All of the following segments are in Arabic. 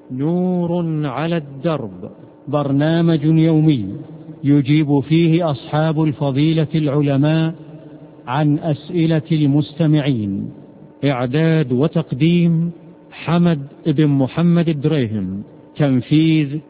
نور على الدرب، برنامج يومي يجيب فيه أصحاب الفضيلة العلماء عن أسئلة المستمعين. إعداد وتقديم حمد بن محمد الدريهم، تنفيذ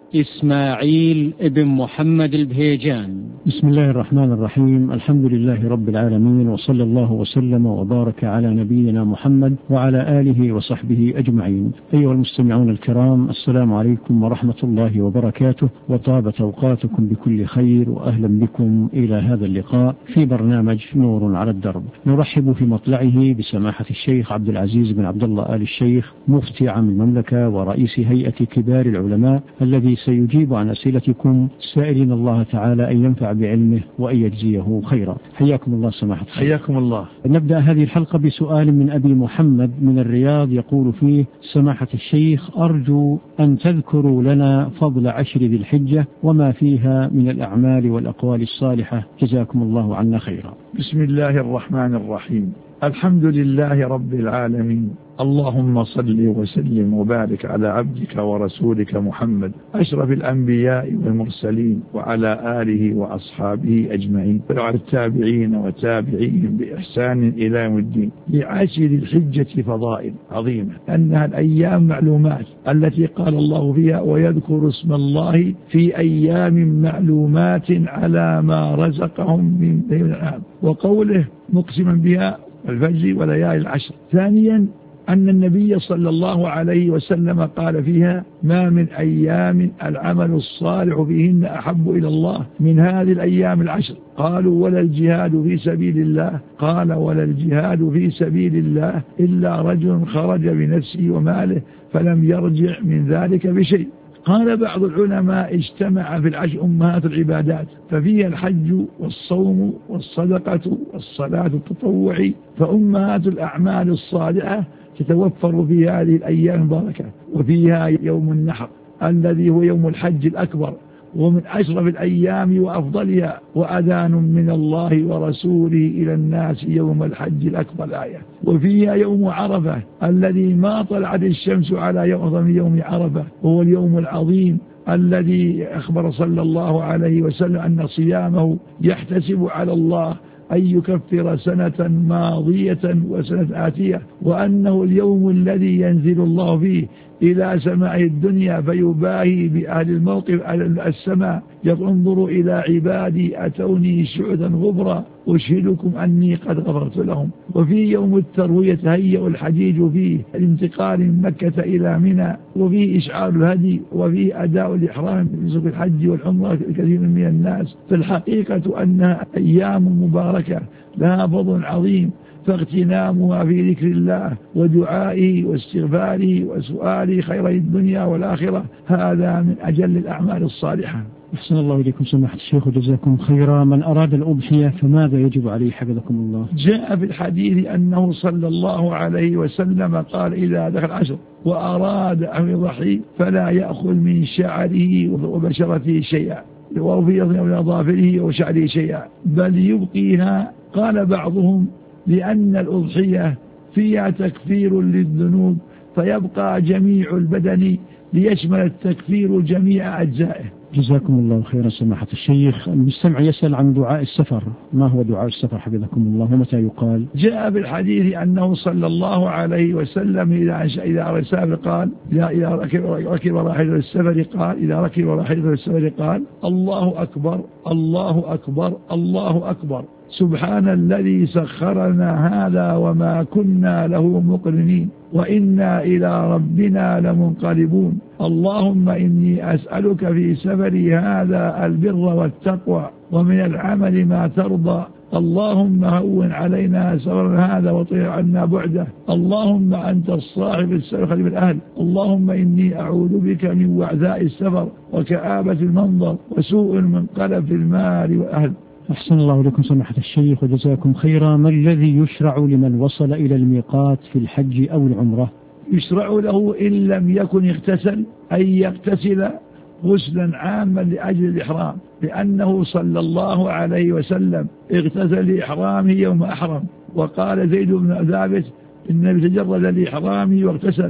إسماعيل بن محمد البهيجان. بسم الله الرحمن الرحيم. الحمد لله رب العالمين، وصلى الله وسلم وبارك على نبينا محمد وعلى آله وصحبه أجمعين. أيها المستمعون الكرام، السلام عليكم ورحمة الله وبركاته، وطابت أوقاتكم بكل خير، وأهلا بكم إلى هذا اللقاء في برنامج نور على الدرب. نرحب في مطلعه بسماحة الشيخ عبد العزيز بن عبد الله آل الشيخ، مفتي عام المملكة ورئيس هيئة كبار العلماء، الذي سيجيب عن أسئلتكم، سائلين الله تعالى أن ينفع بعلمه وأن يجزيه خيرا. حياكم الله سماحة الشيخ. حياكم الله. نبدأ هذه الحلقة بسؤال من أبي محمد من الرياض، يقول فيه: سماحة الشيخ، أرجو أن تذكروا لنا فضل 10 ذي الحجة وما فيها من الأعمال والأقوال الصالحة، جزاكم الله عنا خيرا. بسم الله الرحمن الرحيم. الحمد لله رب العالمين، اللهم صل وسلم وبارك على عبدك ورسولك محمد أشرف الأنبياء والمرسلين، وعلى آله وأصحابه أجمعين، وعلى التابعين وتابعيهم بإحسان إلى يوم الدين. ل10 ذي الحجة فضائل عظيمة، أنها الأيام معلومات التي قال الله فيها: ويذكر اسم الله في أيام معلومات على ما رزقهم من بين الأنعام، وقوله مقسما بها الفجر وليالي العشر. ثانيا، أن النبي صلى الله عليه وسلم قال فيها: ما من أيام العمل الصالح فيهن أحب إلى الله من هذه الأيام العشر. قالوا: ولا الجهاد في سبيل الله؟ قال: ولا الجهاد في سبيل الله إلا رجل خرج بنفسه وماله فلم يرجع من ذلك بشيء. قال بعض العلماء: اجتمع في العشر أمهات العبادات، ففيها الحج والصوم والصدقة والصلاة التطوع، فأمهات الأعمال الصالحة تتوفر في هذه الأيام المباركة. وفيها يوم النحر الذي هو يوم الحج الأكبر، ومن أشرف الأيام وأفضلها، وأذان من الله ورسوله إلى الناس يوم الحج الأكبر الآية. وفيها يوم عرفة الذي ما طلعت الشمس على يوم عرفة، وهو اليوم العظيم الذي أخبر صلى الله عليه وسلم أن صيامه يحتسب على الله أن يكفر سنة ماضية وسنة آتية، وأنه اليوم الذي ينزل الله فيه إلى سماء الدنيا فيباهي بأهل الموقف على السماء: ينظر إلى عبادي أتوني شعثا غبرا أشهدكم أني قد غفرت لهم. وفي يوم التروية يتهيأ الحجيج فيه الانتقال من مكة إلى منى، وفيه إشعار الهدي، وفيه أداء الإحرام في الحج والعمرة الكثير من الناس. فالحقيقة أنها أيام مباركة لها فضل عظيم، فاغتنامها في ذكر الله ودعائه واستغفاره وسؤاله خير الدنيا والآخرة هذا من أجل الأعمال الصالحة. أحسن الله إليكم سماحة الشيخ وجزاكم خيرا. من أراد الأضحية فماذا يجب عليه حفظكم الله؟ جاء في الحديث أنه صلى الله عليه وسلم قال: إذا دخل العشر وأراد أن يضحي فلا يأخذ من شعره وبشرته شيئا، وفي أظافره وشعره شيئا، بل يبقيها. قال بعضهم: لأن الأضحية فيها تكفير للذنوب، فيبقى جميع البدن ليشمل التكفير جميع أجزائه. جزاكم الله خيرا سماحة الشيخ. المستمع يسأل عن دعاء السفر، ما هو دعاء السفر حفظكم الله ومتى يقال؟ جاء بالحديث أنه صلى الله عليه وسلم إذا رسافر قال: إذا ركب راحلة السفر قال: إذا ركب راحلة السفر قال: الله أكبر الله أكبر الله أكبر، سبحان الذي سخر لنا هذا وما كنا له مقرنين، وإنا إلى ربنا لمنقلبون. اللهم إني أسألك في سفري هذا البر والتقوى، ومن العمل ما ترضى. اللهم هون علينا سفر هذا وطير عنا بعده. اللهم أنت الصاحب السفر خليل الأهل. اللهم إني أعوذ بك من وعثاء السفر وكآبة المنظر وسوء المنقلب في المال والأهل. أحسن الله لكم سماحة الشيخ وجزاكم خيرا. ما الذي يشرع لمن وصل إلى الميقات في الحج أو العمرة؟ يشرع له إن لم يكن يغتسل أن يغتسل غسلا عاما لأجل الإحرام، لأنه صلى الله عليه وسلم اغتسل لإحرامه يوم أحرم، وقال زيد بن ثابت: النبي تجرد لإحرامه واغتسل،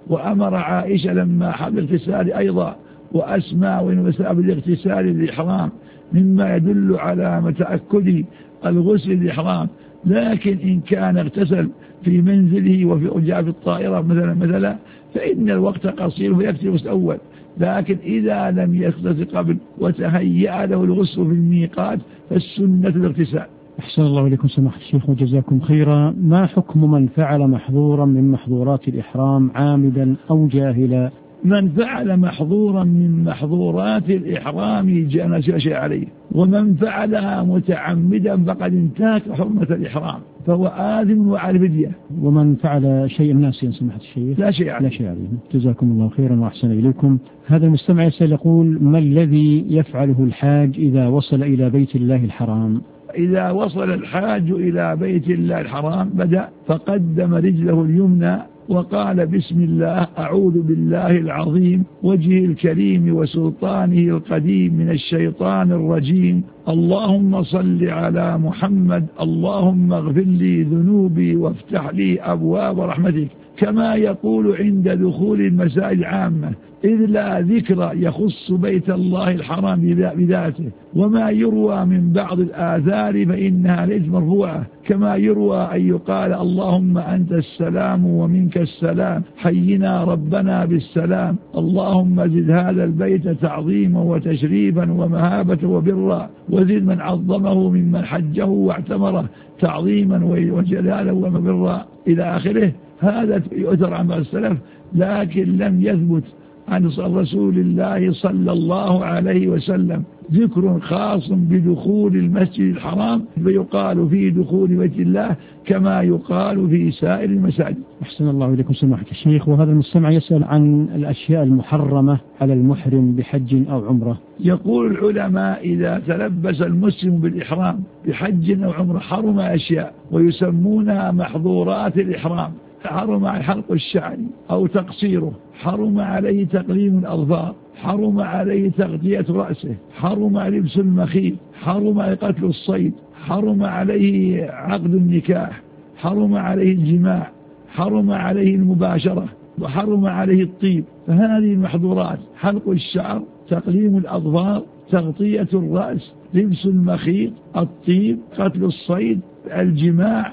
وأمر عائشة لما حب الاغتسال أيضا وأسماء ونساء بالاغتسال للإحرام مما يدل على تأكد الغسل للإحرام. لكن إن كان اغتسل في منزله وجاء في الطائرة مثلا فإن الوقت قصير فيكفي الغسل الأول. لكن إذا لم يغتسل قبل وتهيأ له الغسل في الميقات فالسنة الاغتسال. أحسن الله إليكم سماحة الشيخ وجزاكم خيرا. ما حكم من فعل محظورا من محظورات الإحرام عامدا أو جاهلا؟ من فعل محظورا من محظورات الإحرام لا شيء عليه، ومن فعلها متعمدا فقد انتهك حرمة الإحرام فهو آثم وعلى فدية. ومن فعل شيء ناسيا سماحة الشيخ لا شيء عليه. جزاكم الله خيرا وأحسن إليكم. هذا المستمع يسأل يقول: ما الذي يفعله الحاج إذا وصل إلى بيت الله الحرام؟ إذا وصل الحاج إلى بيت الله الحرام بدأ فقدم رجله اليمنى وقال: بسم الله، أعوذ بالله العظيم وجهه الكريم وسلطانه القديم من الشيطان الرجيم، اللهم صل على محمد، اللهم اغفر لي ذنوبي وافتح لي أبواب رحمتك، كما يقول عند دخول المساجد عامة، إذ لا ذكر يخص بيت الله الحرام بذاته. وما يروى من بعض الآثار فإنها ليست مرفوعة، كما يروى أن يقال: اللهم أنت السلام ومنك السلام، حينا ربنا بالسلام، اللهم زد هذا البيت تعظيما وتشريفا ومهابة وبرا، وزد من عظمه ممن حجه واعتمره تعظيما وجلالا وبرا إلى آخره. هذا يؤثر عن بعض السلف، لكن لم يثبت عن رسول الله صلى الله عليه وسلم ذكر خاص بدخول المسجد الحرام، فيقال في دخول بيت الله كما يقال في سائر المساجد. أحسن الله إليكم سماحة الشيخ. وهذا المستمع يسأل عن الأشياء المحرمة على المحرم بحج أو عمرة. يقول العلماء: إذا تلبس المسلم بالإحرام بحج أو عمرة حرم أشياء ويسمونها محظورات الإحرام. حرم عليه حلق الشعر أو تقصيره، حرم عليه تقليم الأظفار، حرم عليه تغطية رأسه، حرم عليه لبس المخيط، حرم عليه قتل الصيد، حرم عليه عقد النكاح، حرم عليه الجماع، حرم عليه المباشرة، وحرم عليه الطيب. فهذه المحظورات: حلق الشعر، تقليم الأظفار، تغطية الرأس، لبس المخيط، الطيب، قتل الصيد، الجماع،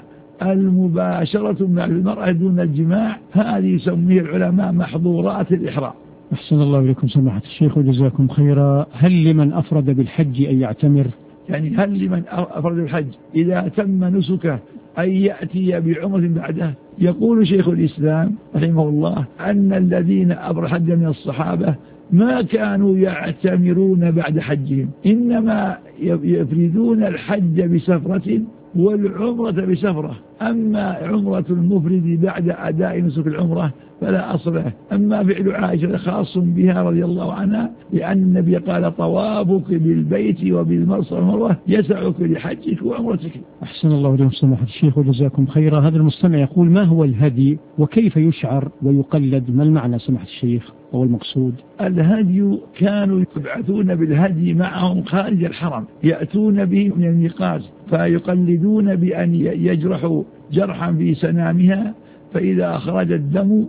المباشرة مع المرأة دون الجماع. هذه يسميه العلماء محظورات الإحرام. أحسن الله إليكم سماحة الشيخ وجزاكم خيرا. هل لمن أفرد بالحج أن يعتمر؟ يعني هل لمن أفرد بالحج إذا تم نسكه أن يأتي بعمرة بعده؟ يقول شيخ الإسلام رحمه الله أن الذين أفردوا حج من الصحابة ما كانوا يعتمرون بعد حجهم، إنما يفردون الحج بسفرة والعمرة بسفرة. أما عمرة المفرد بعد أداء نسك العمرة فلا أصل له. أما فعل عائشة خاص بها رضي الله عنها، لأن النبي قال: طوافك بالبيت وبالمرصى والمروة يسعك لحجك وعمرتك. أحسن الله إليكم سماحة الشيخ وجزاكم خيرا. هذا المستمع يقول: ما هو الهدي وكيف يشعر ويقلد؟ ما المعنى سماحة الشيخ أو المقصود؟ الهدي كانوا يبعثون بالهدي معهم خارج الحرم، يأتون به من الميقات فيقلدون بأن يجرحوا جرحا في سنامها، فإذا خرج الدم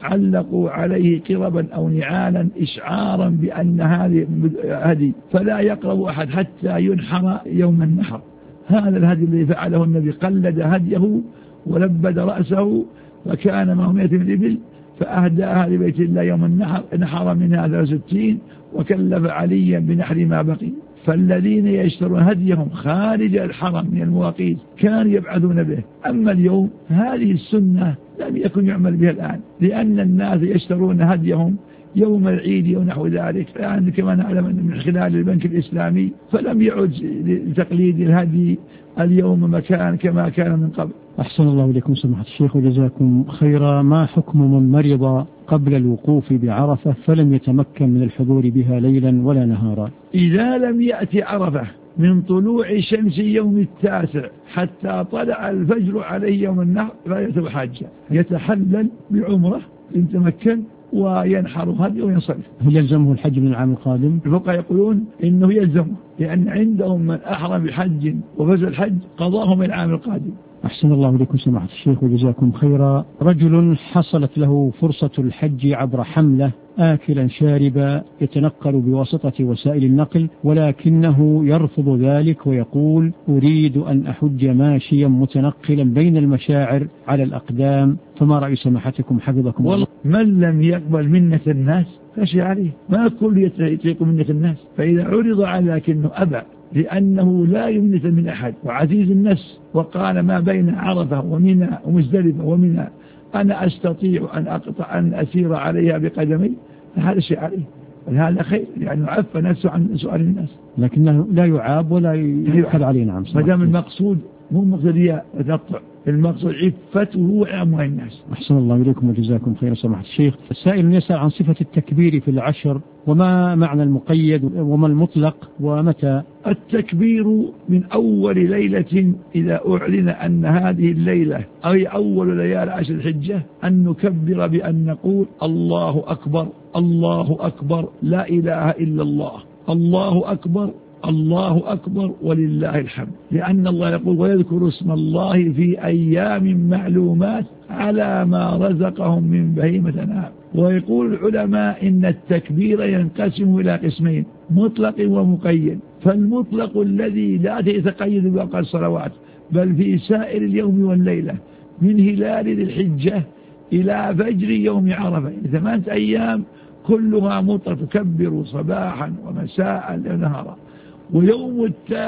علقوا عليه قربا أو نعالا إشعارا بأن هذه هدي، فلا يقرب أحد حتى ينحر يوم النحر. هذا الهدي الذي فعله النبي، قلد هديه ولبد رأسه وكان معه 100 الإبل فأهداها لبيت الله يوم النحر، نحر منها 63 وكلف عليا بنحر ما بقي. فالذين يشترون هديهم خارج الحرم من المواقيت كانوا يبعثون به. أما اليوم هذه السنة لم يكن يعمل بها الآن، لأن الناس يشترون هديهم يوم العيد ونحو ذلك، يعني كما نعلم من خلال البنك الإسلامي، فلم يعد لتقليد الهدي اليوم مكان كما كان من قبل. أحسن الله إليكم سماحة الشيخ وجزاكم خيرا. ما حكم من مرض قبل الوقوف بعرفة فلم يتمكن من الحضور بها ليلا ولا نهارا؟ إذا لم يأتي عرفة من طلوع شمس يوم 9 حتى طلع الفجر عليه يوم النحر لا يعتبر حاجة، يتحلل بعمرة إن تمكن وينحر هدي وينصرف. هل يلزمه الحج من العام القادم؟ الفقهاء يقولون إنه يلزمه، لأن عندهم من أحرم بحج وفز الحج قضاه من العام القادم. أحسن الله إليكم سماحة الشيخ وجزاكم خيرا. رجل حصلت له فرصة الحج عبر حملة، آكلا شاربا يتنقل بواسطة وسائل النقل، ولكنه يرفض ذلك ويقول أريد أن أحج ماشيا متنقلا بين المشاعر على الأقدام، فما رأي سماحتكم حفظكم الله؟ من لم يقبل منة الناس فشي عليه، ما كل يطيق منة الناس، فإذا عرض على لكنه أبى لأنه لا يمنة من أحد وعزيز النفس، وقال ما بين عرفة ومنى ومزدلفة ومنى أنا أستطيع أن أسير عليها بقدمي، فهذا شيء عليه، هذا خير لأنه عفى نفسه عن سؤال الناس، لكنه لا يعاب ولا يؤخذ عليه. نعم، ما دام المقصود مو مقصود رياء وتقطع، المقصود عفته وأموال الناس. أحسن الله إليكم وجزاكم خير سماحة الشيخ. السائل يسأل عن صفة التكبير في العشر، وما معنى المقيد وما المطلق ومتى؟ التكبير من أول ليلة إذا أعلن أن هذه الليلة أي أول ليالي عشر الحجة أن نكبر بأن نقول الله أكبر الله أكبر لا إله إلا الله، الله أكبر الله أكبر ولله الحمد، لأن الله يقول ويذكر اسم الله في أيام معلومات على ما رزقهم من بهيمة الأنعام. ويقول العلماء إن التكبير ينقسم إلى قسمين، مطلق ومقيد، فالمطلق الذي لا يتقيد بأوقات الصلوات بل في سائر اليوم والليلة من هلال ذي الحجة إلى فجر يوم عرفة 8 أيام كلها مطلق، تكبر صباحا ومساء ونهارا. ويوم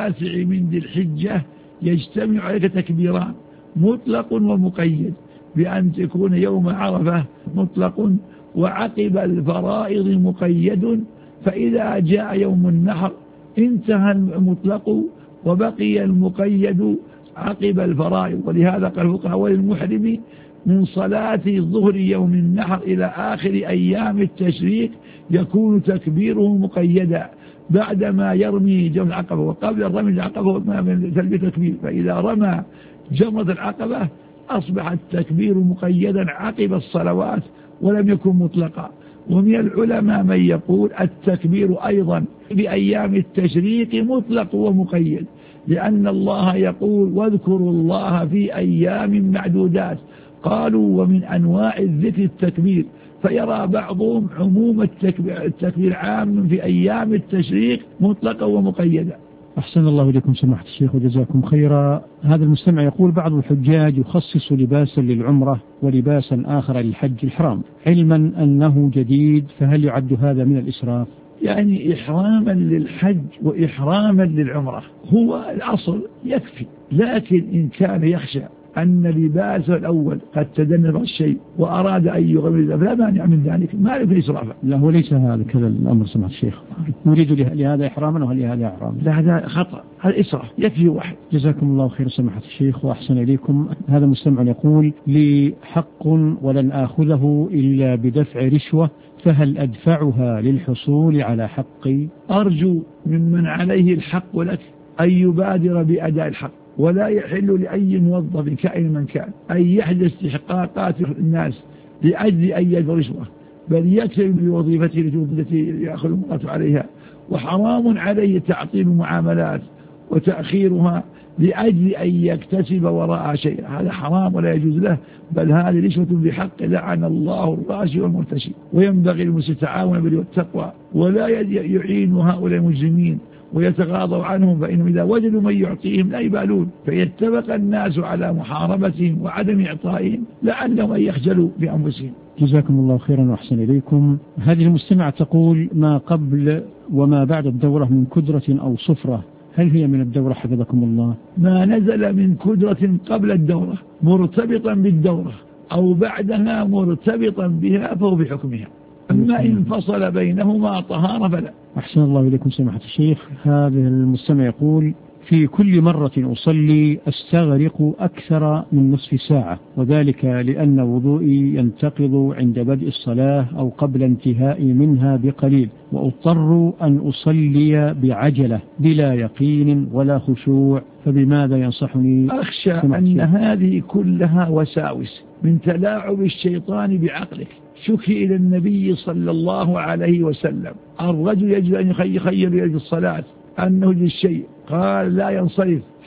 9 من ذي الحجة يجتمع عليك تكبيران مطلق ومقيد، بأن تكون يوم عرفة مطلق وعقب الفرائض مقيد، فإذا جاء يوم النحر انتهى المطلق وبقي المقيد عقب الفرائض. ولهذا قال الفقهاء وللمحرم من صلاة الظهر يوم النحر إلى آخر أيام التشريق يكون تكبيره مقيدا بعدما يرمي جمرة العقبة، وقبل الرمي العقبة تلبية تكبير، فإذا رمى جمرة العقبة أصبح التكبير مقيدا عقب الصلوات ولم يكن مطلقا. ومن العلماء من يقول التكبير أيضا بأيام التشريق مطلق ومقيد، لأن الله يقول واذكروا الله في أيام معدودات، قالوا ومن أنواع الذكر التكبير، فيرى بعضهم عموم التكبير عام في أيام التشريق مطلقا ومقيدا. أحسن الله إليكم سماحة الشيخ وجزاكم خيرا. هذا المستمع يقول بعض الحجاج يخصص لباسا للعمرة ولباسا آخر للحج الحرام علما أنه جديد، فهل يعد هذا من الإسراف؟ يعني إحراما للحج وإحراما للعمرة هو الأصل يكفي، لكن إن كان يخشى أن لباسه الأول قد تدنر الشيء وأراد أن يغمر فلا مانع من ذلك، ما له إسرافا. لا هو ليس هذا كذا الأمر سماحة الشيخ، نريد لهذا إحراما ولهذا إحراما. لا هذا خطأ، هذا إسراف، يكفي واحد. جزاكم الله خير سماحة الشيخ وأحسن إليكم. هذا مستمع يقول لي حق ولن آخذه إلا بدفع رشوة، فهل أدفعها للحصول على حقي؟ أرجو ممن عليه الحق لك أن يبادر بأداء الحق، ولا يحل لأي موظف كائن من كان أن يحدث استحقاقات الناس لأجل أن يدفع رشوة، بل يكتب بوظيفته التي يأخذ المرأة عليها، وحرام عليه تعطيل المعاملات وتأخيرها لأجل أن يكتسب وراء شيء، هذا حرام ولا يجوز له، بل هذه رشوة بحق لعن الله الراشي والمرتشي. وينبغي للمسلمين التعاون بالبر والتقوى ولا يعين هؤلاء المجرمين ويتغاضوا عنهم، فإنهم إذا وجدوا من يعطيهم لا يبالون، فيتفق الناس على محاربتهم وعدم إعطائهم لعلهم أن يخجلوا بأنفسهم. جزاكم الله خيرا وأحسن إليكم. هذه المستمعة تقول ما قبل وما بعد الدورة من كدرة أو صفرة، هل هي من الدورة حفظكم الله؟ ما نزل من كدرة قبل الدورة مرتبطا بالدورة أو بعدها مرتبطا بها فهو بحكمها، أما إن فصل بينهما طهارة فلا. أحسن الله إليكم سماحة الشيخ. هذا المستمع يقول في كل مرة أصلي أستغرق أكثر من نصف ساعة، وذلك لأن وضوئي ينتقض عند بدء الصلاة أو قبل انتهائي منها بقليل، وأضطر أن أصلي بعجلة بلا يقين ولا خشوع، فبماذا ينصحني؟ أخشى أن هذه كلها وساوس من تلاعب الشيطان بعقلك. شكي إلى النبي صلى الله عليه وسلم الرجل يجب أن يخير يد الصلاة أنه للشيء، قال لا ينصرف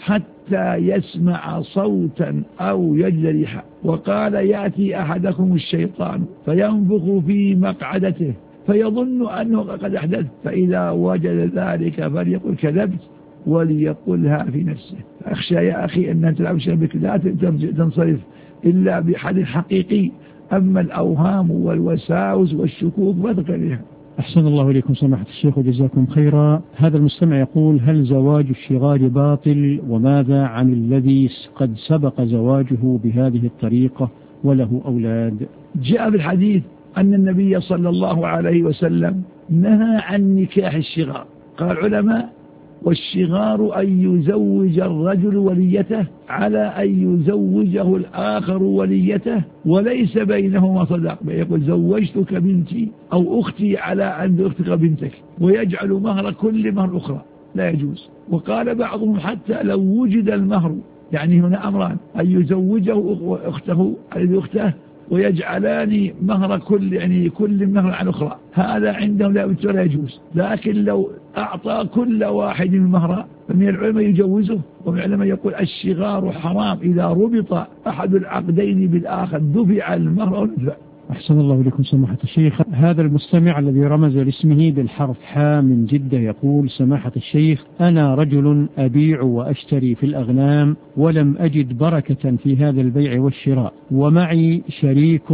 حتى يسمع صوتا أو يجد ريحا. وقال يأتي أحدكم الشيطان فينفخ في مقعدته فيظن أنه قد أحدث، فإذا وجد ذلك فليقل كذبت وليقلها في نفسه. أخشى يا أخي أن تلعب شبك لا تنصرف إلا بحل حقيقي، أما الأوهام والوساوس والشكوك فذكرها. أحسن الله إليكم سماحة الشيخ وجزاكم خيرا. هذا المستمع يقول: هل زواج الشغار باطل؟ وماذا عن الذي قد سبق زواجه بهذه الطريقة وله أولاد؟ جاء في الحديث أن النبي صلى الله عليه وسلم نهى عن نكاح الشغار. قال العلماء: والشغار أن يزوج الرجل وليته على أن يزوجه الآخر وليته وليس بينهما صداق، يقول زوجتك بنتي أو أختي على أن أختك بنتك، ويجعل مهر كل مهر أخرى، لا يجوز. وقال بعضهم حتى لو وجد المهر، يعني هنا أمران: أن يزوجه أخته على أخته ويجعلان مهر كل مهر عن أخرى، هذا عندهم لا يجوز. لكن لو أعطى كل واحد المهر فمن العلماء يجوزه، ومن العلماء يقول الشغار حرام إذا ربط أحد العقدين بالآخر دفع المهر أو ندفع. أحسن الله إليكم سماحة الشيخ. هذا المستمع الذي رمز لاسمه بالحرف حاء من جدة يقول: سماحة الشيخ، أنا رجل أبيع وأشتري في الأغنام ولم أجد بركة في هذا البيع والشراء، ومعي شريك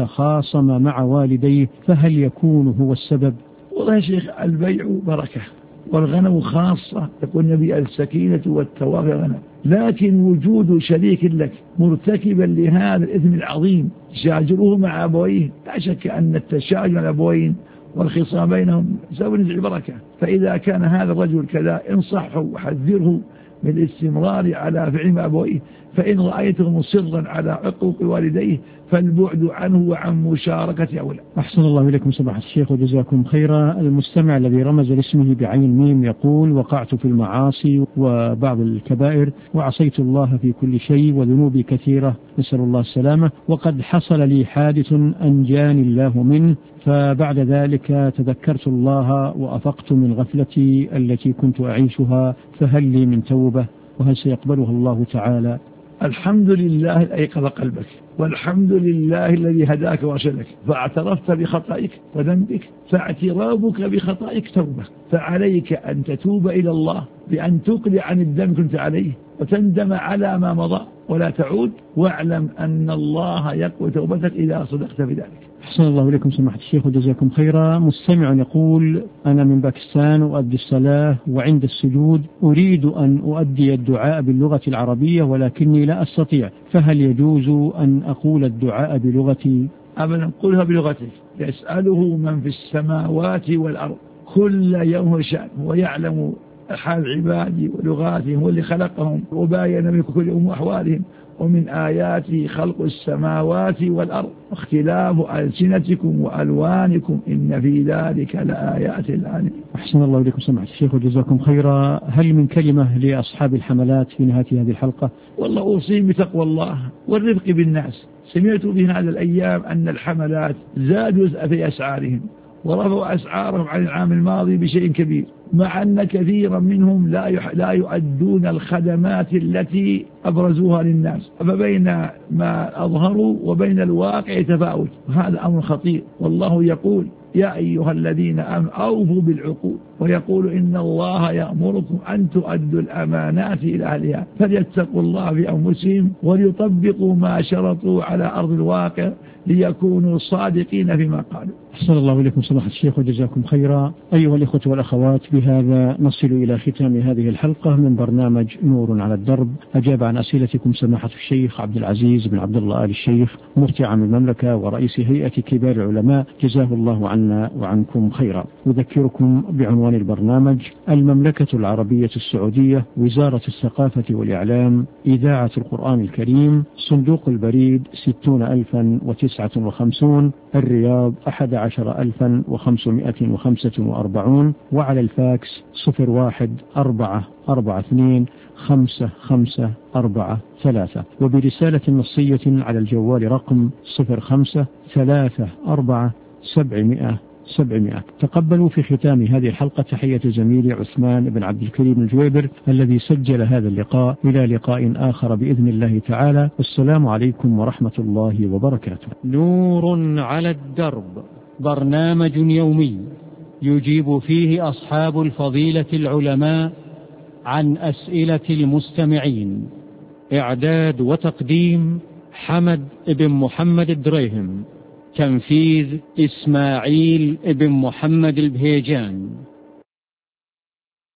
تخاصم مع والديه، فهل يكون هو السبب؟ والله يا شيخ، البيع بركة والغنم خاصة، يقول النبي: السكينة والتوافي غنم. لكن وجود شريك لك مرتكبا لهذا الإثم العظيم شاجره مع أبويه، لا شك أن التشاجر مع الأبوين والخصام بينهم سبب نزع البركة. فإذا كان هذا الرجل كذا انصحه وحذره من الاستمرار على فعل مع أبويه، فإن رأيته مصرا على عقوق والديه فالبعد عنه وعن مشاركة أولى. أحسن الله إليكم سماحة الشيخ وجزاكم خيرا. المستمع الذي رمز لاسمه بعين ميم يقول: وقعت في المعاصي وبعض الكبائر وعصيت الله في كل شيء وذنوبي كثيرة، نسأل الله السلامة، وقد حصل لي حادث أنجاني الله منه، فبعد ذلك تذكرت الله وأفقت من غفلتي التي كنت أعيشها، فهل لي من توبة وهل سيقبلها الله تعالى؟ الحمد لله أيقظ قلبك، والحمد لله الذي هداك وارشدك، فاعترفت بخطئك وذنبك، فاعترافك بخطئك توبة، فعليك أن تتوب إلى الله بأن تقلع عن الذنب كنت عليه وتندم على ما مضى ولا تعود، واعلم أن الله يقبل توبتك إذا صدقت في ذلك. أحسن الله إليكم سماحة الشيخ وجزاكم خيرا. مستمع يقول: أنا من باكستان أؤدي الصلاة، وعند السجود أريد أن أؤدي الدعاء باللغة العربية ولكني لا أستطيع، فهل يجوز أن أقول الدعاء بلغتي؟ أبدا، قلها بلغتك. يسأله من في السماوات والأرض كل يوم شأن، ويعلم حال عبادي ولغاتهم واللي خلقهم وباين من كل أحوالهم، ومن آياته خلق السماوات والأرض واختلاف ألسنتكم وألوانكم إن في ذلك لآيات للعالمين. أحسن الله إليكم سماحة الشيخ وجزاكم خيرا. هل من كلمة لأصحاب الحملات في نهاية هذه الحلقة؟ والله أوصيهم بتقوى الله والرفق بالناس. سمعت في هذه الأيام أن الحملات زادوا في أسعارهم ورفعوا أسعارهم عن العام الماضي بشيء كبير، مع أن كثيرا منهم لا يؤدون الخدمات التي أبرزوها للناس، فبين ما أظهروا وبين الواقع تفاوت، وهذا أمر خطير. والله يقول: يا أيها الذين آمنوا أوفوا بالعقود، ويقول: إن الله يأمركم أن تؤدوا الأمانات إلى أهلها، فليتقوا الله في أنفسهم وليطبقوا ما شرطوا على أرض الواقع ليكونوا صادقين فيما قالوا. أحسن الله إليكم سماحة الشيخ وجزاكم خيرا. أيها الإخوة والأخوات، بهذا نصل إلى ختام هذه الحلقة من برنامج نور على الدرب. أجاب عن أسئلتكم سماحة الشيخ عبد العزيز بن عبد الله آل الشيخ، مفتي عام المملكة ورئيس هيئة كبار العلماء، جزاه الله عنا وعنكم خيرا. أذكركم بعنوان البرنامج: المملكة العربية السعودية، وزارة الثقافة والإعلام، إذاعة القرآن الكريم، صندوق البريد 60059، الرياض 11545، وعلى الفاكس 014425543، وبرسالة نصية على الجوال رقم 0534 700 700. تقبلوا في ختام هذه الحلقة تحية زميلي عثمان بن عبد الكريم الجويبر الذي سجل هذا اللقاء. إلى لقاء آخر بإذن الله تعالى، والسلام عليكم ورحمة الله وبركاته. نور على الدرب، برنامج يومي يجيب فيه أصحاب الفضيلة العلماء عن أسئلة المستمعين. إعداد وتقديم حمد بن محمد الدريهم، تنفيذ إسماعيل بن محمد البهيجان.